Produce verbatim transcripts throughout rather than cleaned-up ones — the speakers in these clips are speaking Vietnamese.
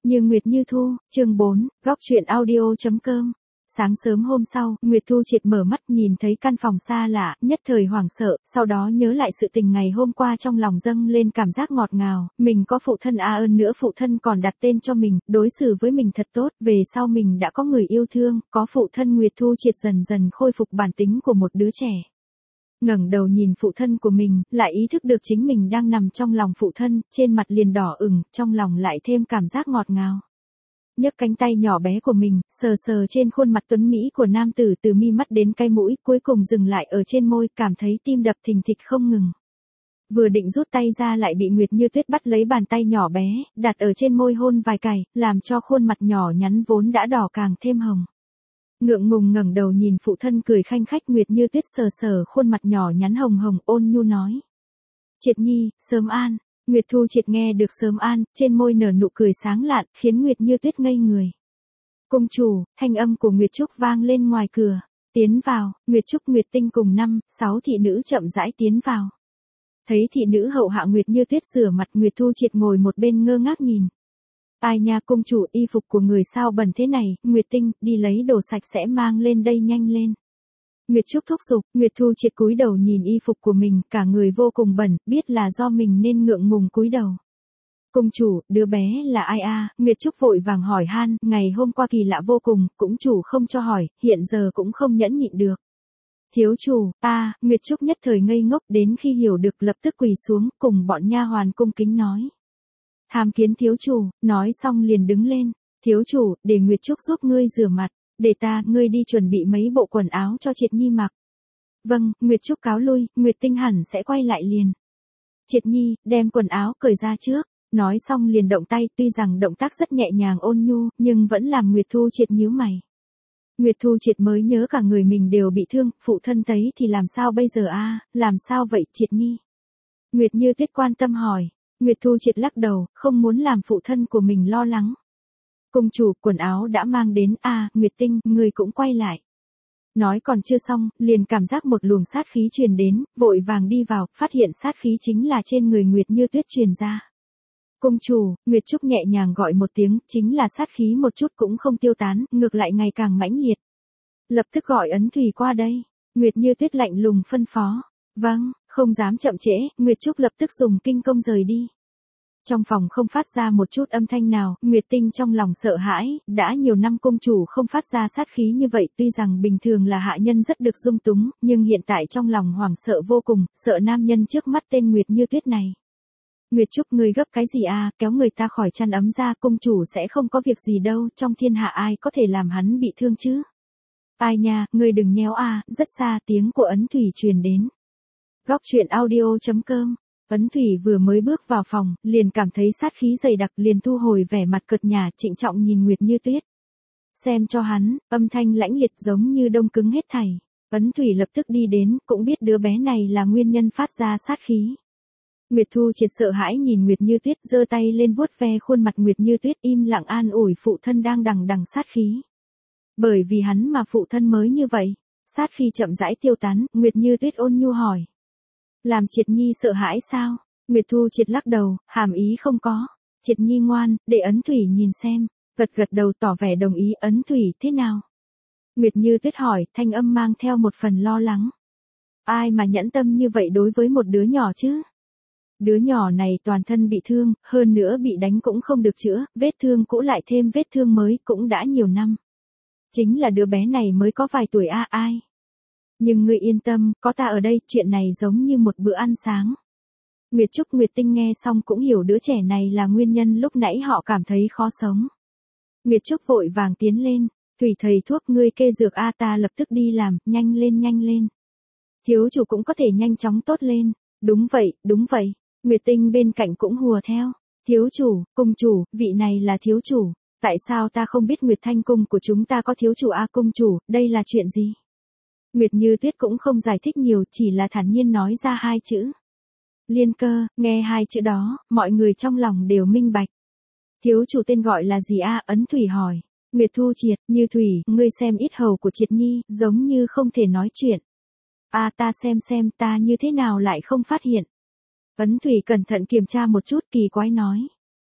Như Nguyệt Như Thu, chương bốn, góc truyện audio.com. Sáng sớm hôm sau, Nguyệt Thu Triệt mở mắt nhìn thấy căn phòng xa lạ, nhất thời hoảng sợ, sau đó nhớ lại sự tình ngày hôm qua trong lòng dâng lên cảm giác ngọt ngào, mình có phụ thân a ơn nữa phụ thân còn đặt tên cho mình, đối xử với mình thật tốt, về sau mình đã có người yêu thương, có phụ thân Nguyệt Thu Triệt dần dần khôi phục bản tính của một đứa trẻ. Ngẩng đầu nhìn phụ thân của mình, lại ý thức được chính mình đang nằm trong lòng phụ thân, trên mặt liền đỏ ửng, trong lòng lại thêm cảm giác ngọt ngào. Nhấc cánh tay nhỏ bé của mình, sờ sờ trên khuôn mặt tuấn mỹ của nam tử từ mi mắt đến cái mũi, cuối cùng dừng lại ở trên môi, cảm thấy tim đập thình thịch không ngừng. Vừa định rút tay ra lại bị Nguyệt Như Tuyết bắt lấy bàn tay nhỏ bé, đặt ở trên môi hôn vài cái, làm cho khuôn mặt nhỏ nhắn vốn đã đỏ càng thêm hồng. Ngượng ngùng ngẩng đầu nhìn phụ thân cười khanh khách, Nguyệt Như Tuyết sờ sờ khuôn mặt nhỏ nhắn hồng hồng, ôn nhu nói: "Triệt Nhi, sớm an." Nguyệt Thu Triệt nghe được sớm an, trên môi nở nụ cười sáng lạn, khiến Nguyệt Như Tuyết ngây người. "Cung chủ", thanh âm của Nguyệt Trúc vang lên ngoài cửa. "Tiến vào." Nguyệt Trúc, Nguyệt Tinh cùng năm, sáu thị nữ chậm rãi tiến vào. Thấy thị nữ hậu hạ Nguyệt Như Tuyết rửa mặt, Nguyệt Thu Triệt ngồi một bên ngơ ngác nhìn. "Ai nha cung chủ, y phục của người sao bẩn thế này?" "Nguyệt Tinh, đi lấy đồ sạch sẽ mang lên đây nhanh lên." Nguyệt Trúc thúc giục. Nguyệt Thu Triệt cúi đầu nhìn y phục của mình, cả người vô cùng bẩn, biết là do mình nên ngượng ngùng cúi đầu. "Cung chủ, đứa bé là ai a?" Nguyệt Trúc vội vàng hỏi han, ngày hôm qua kỳ lạ vô cùng, cũng chủ không cho hỏi, hiện giờ cũng không nhẫn nhịn được. "Thiếu chủ." "A." Nguyệt Trúc nhất thời ngây ngốc, đến khi hiểu được lập tức quỳ xuống, cùng bọn nha hoàn cung kính nói: "Tham kiến thiếu chủ." Nói xong liền đứng lên. "Thiếu chủ, để Nguyệt Trúc giúp ngươi rửa mặt." "Để ta, ngươi đi chuẩn bị mấy bộ quần áo cho Triệt Nhi mặc." "Vâng." Nguyệt Trúc cáo lui, Nguyệt Tinh hẳn sẽ quay lại liền. "Triệt Nhi, đem quần áo cởi ra trước." Nói xong liền động tay, tuy rằng động tác rất nhẹ nhàng ôn nhu, nhưng vẫn làm Nguyệt Thu Triệt nhíu mày. Nguyệt Thu Triệt mới nhớ cả người mình đều bị thương, phụ thân thấy thì làm sao bây giờ a? Làm sao vậy Triệt Nhi? Nguyệt Như Tuyết quan tâm hỏi. Nguyệt Thu Triệt lắc đầu, không muốn làm phụ thân của mình lo lắng. "Cung chủ, quần áo đã mang đến." "A, Nguyệt Tinh, ngươi cũng quay lại." Nói còn chưa xong, liền cảm giác một luồng sát khí truyền đến, vội vàng đi vào, phát hiện sát khí chính là trên người Nguyệt Như Tuyết truyền ra. "Cung chủ." Nguyệt Trúc nhẹ nhàng gọi một tiếng, chính là sát khí một chút cũng không tiêu tán, ngược lại ngày càng mãnh liệt. "Lập tức gọi Ấn Thủy qua đây." Nguyệt Như Tuyết lạnh lùng phân phó. "Vâng." Không dám chậm trễ, Nguyệt Trúc lập tức dùng kinh công rời đi. Trong phòng không phát ra một chút âm thanh nào, Nguyệt Tinh trong lòng sợ hãi, đã nhiều năm cung chủ không phát ra sát khí như vậy, tuy rằng bình thường là hạ nhân rất được dung túng, nhưng hiện tại trong lòng hoảng sợ vô cùng, sợ nam nhân trước mắt tên Nguyệt Như Tuyết này. "Nguyệt Trúc, ngươi gấp cái gì a? Kéo người ta khỏi chăn ấm ra, cung chủ sẽ không có việc gì đâu, trong thiên hạ ai có thể làm hắn bị thương chứ?" "Ai nha, ngươi đừng nhéo a." Rất xa tiếng của Ấn Thủy truyền đến. Góc truyện audio.com. Ấn Thủy vừa mới bước vào phòng, liền cảm thấy sát khí dày đặc, liền thu hồi vẻ mặt cợt nhả, trịnh trọng nhìn Nguyệt Như Tuyết. "Xem cho hắn." Âm thanh lãnh liệt giống như đông cứng hết thảy. Ấn Thủy lập tức đi đến, cũng biết đứa bé này là nguyên nhân phát ra sát khí. Nguyệt Thu Triệt sợ hãi nhìn Nguyệt Như Tuyết, giơ tay lên vuốt ve khuôn mặt Nguyệt Như Tuyết, im lặng an ủi phụ thân đang đằng đằng sát khí. Bởi vì hắn mà phụ thân mới như vậy. Sát khi chậm rãi tiêu tán, Nguyệt Như Tuyết ôn nhu hỏi: "Làm Triệt Nhi sợ hãi sao?" Nguyệt Thu Triệt lắc đầu, hàm ý không có. "Triệt Nhi ngoan, để Ấn Thủy nhìn xem." Gật gật đầu tỏ vẻ đồng ý. "Ấn Thủy thế nào?" Nguyệt Như Tuyết hỏi, thanh âm mang theo một phần lo lắng. "Ai mà nhẫn tâm như vậy đối với một đứa nhỏ chứ? Đứa nhỏ này toàn thân bị thương, hơn nữa bị đánh cũng không được chữa, vết thương cũ lại thêm vết thương mới, cũng đã nhiều năm. Chính là đứa bé này mới có vài tuổi a ai. Nhưng ngươi yên tâm, có ta ở đây, chuyện này giống như một bữa ăn sáng." Nguyệt Trúc, Nguyệt Tinh nghe xong cũng hiểu đứa trẻ này là nguyên nhân lúc nãy họ cảm thấy khó sống. Nguyệt Trúc vội vàng tiến lên. "Thủy thầy thuốc, ngươi kê dược a, ta lập tức đi làm, nhanh lên nhanh lên. Thiếu chủ cũng có thể nhanh chóng tốt lên." "Đúng vậy, đúng vậy." Nguyệt Tinh bên cạnh cũng hùa theo. "Thiếu chủ, cung chủ, vị này là thiếu chủ. Tại sao ta không biết Nguyệt Thanh cung của chúng ta có thiếu chủ a? Cung chủ, đây là chuyện gì?" Nguyệt Như Tuyết cũng không giải thích nhiều, chỉ là thản nhiên nói ra hai chữ: "Liên cơ." Nghe hai chữ đó, mọi người trong lòng đều minh bạch. "Thiếu chủ tên gọi là gì a?" Ấn Thủy hỏi. Nguyệt Thu Triệt. "Như Thủy, ngươi xem ít hầu của Triệt Nhi, giống như không thể nói chuyện." "A ta xem xem, ta như thế nào lại không phát hiện." Ấn Thủy cẩn thận kiểm tra một chút, kỳ quái nói: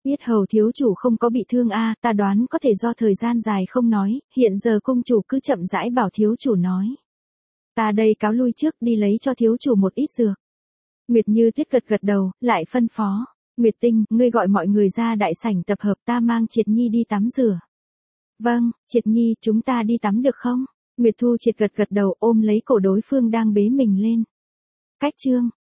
Biết Hầu thiếu chủ không có bị thương a, ta đoán có thể do thời gian dài không nói, hiện giờ cung chủ cứ chậm rãi bảo thiếu chủ nói. Ta đây cáo lui trước đi lấy cho thiếu chủ một ít dược. Nguyệt Như Tuyết gật gật đầu, lại phân phó. Nguyệt Tinh, ngươi gọi mọi người ra đại sảnh tập hợp, ta mang Triệt Nhi đi tắm rửa. Vâng, Triệt Nhi, chúng ta đi tắm được không? Nguyệt Thu Triệt gật gật đầu ôm lấy cổ đối phương đang bế mình lên. Cách chương.